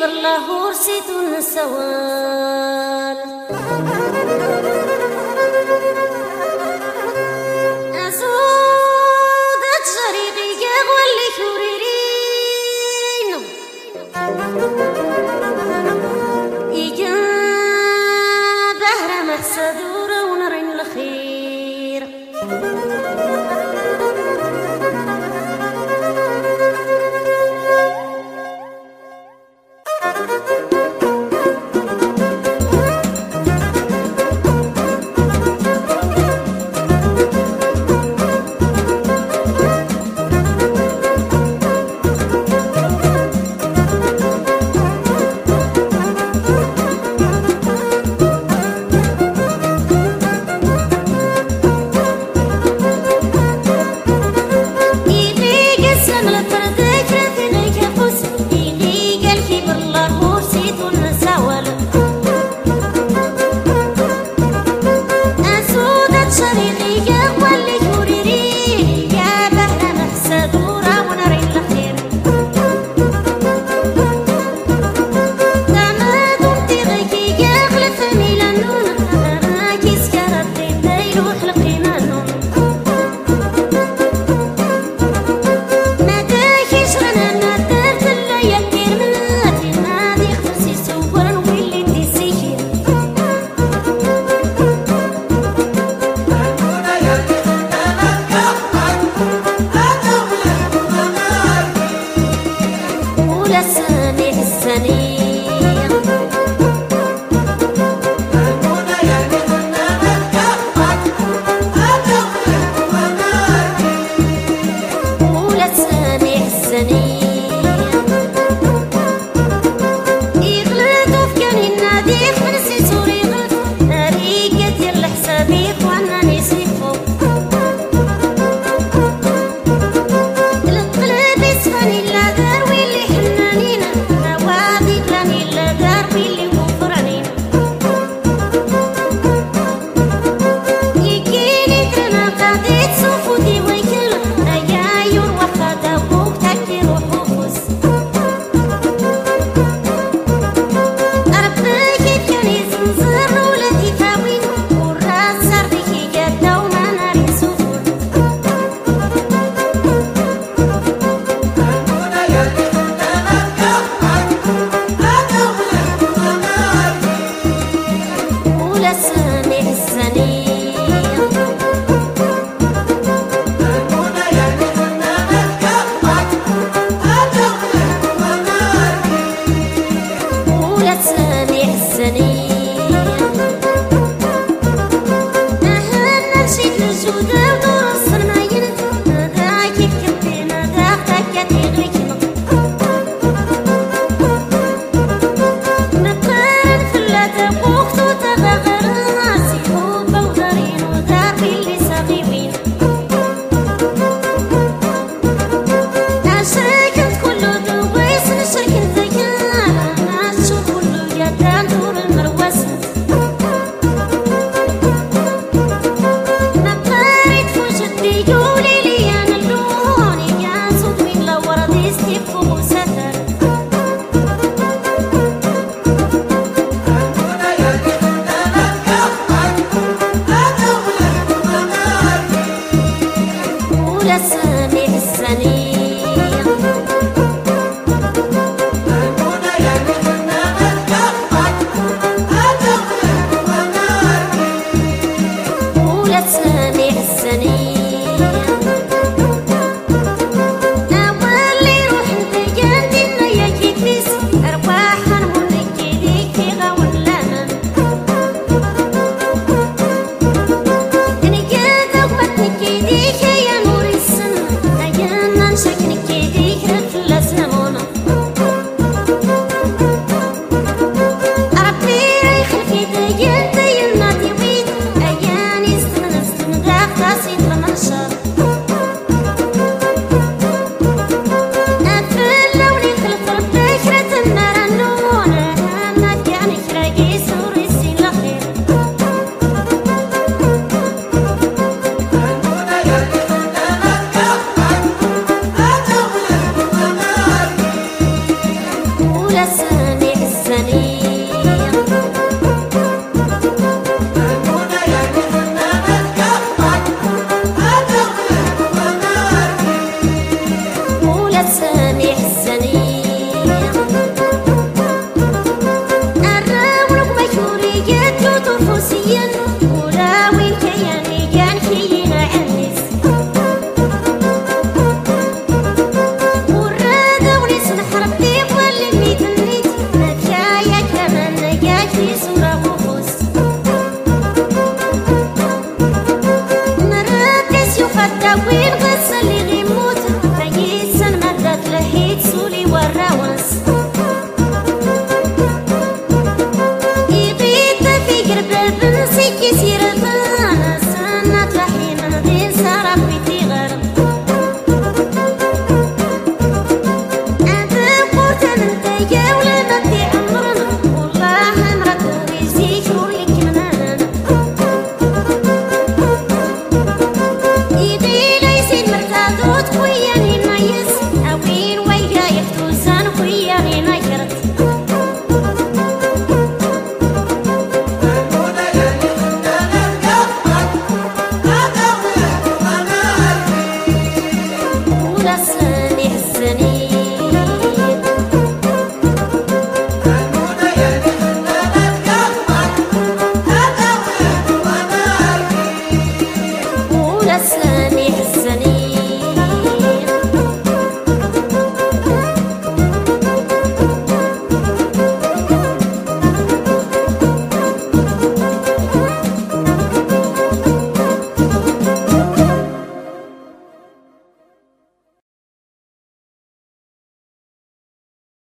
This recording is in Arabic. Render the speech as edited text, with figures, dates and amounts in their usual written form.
بالله ورسيت النسوان أزود أتجري قاق واللي كوريرين إيجا بهر محسد ونرين الخير سامي حسني الراون بمشوريات وطفوسيا ولا وين كياني كان حينا عنيس والرادة ونسمح ربي واللي ميتنيت نتشايا كمان نجاك في صورة وفوس نرقص يفتا وين غسل اللي غيموت فيسن مدت لحيت سولي والراونس يبيت في قرب البنسي كيسير البانا سنة لحين دين سارة بيتي غرب أنت قوتا انت يا ولا بدي عمرنا والله مرتو يزيك ولك منانا يدي ليسين مرتادوت وياني نايس أوين ويا يفتوزان وياني نايرت ولا ساني حسني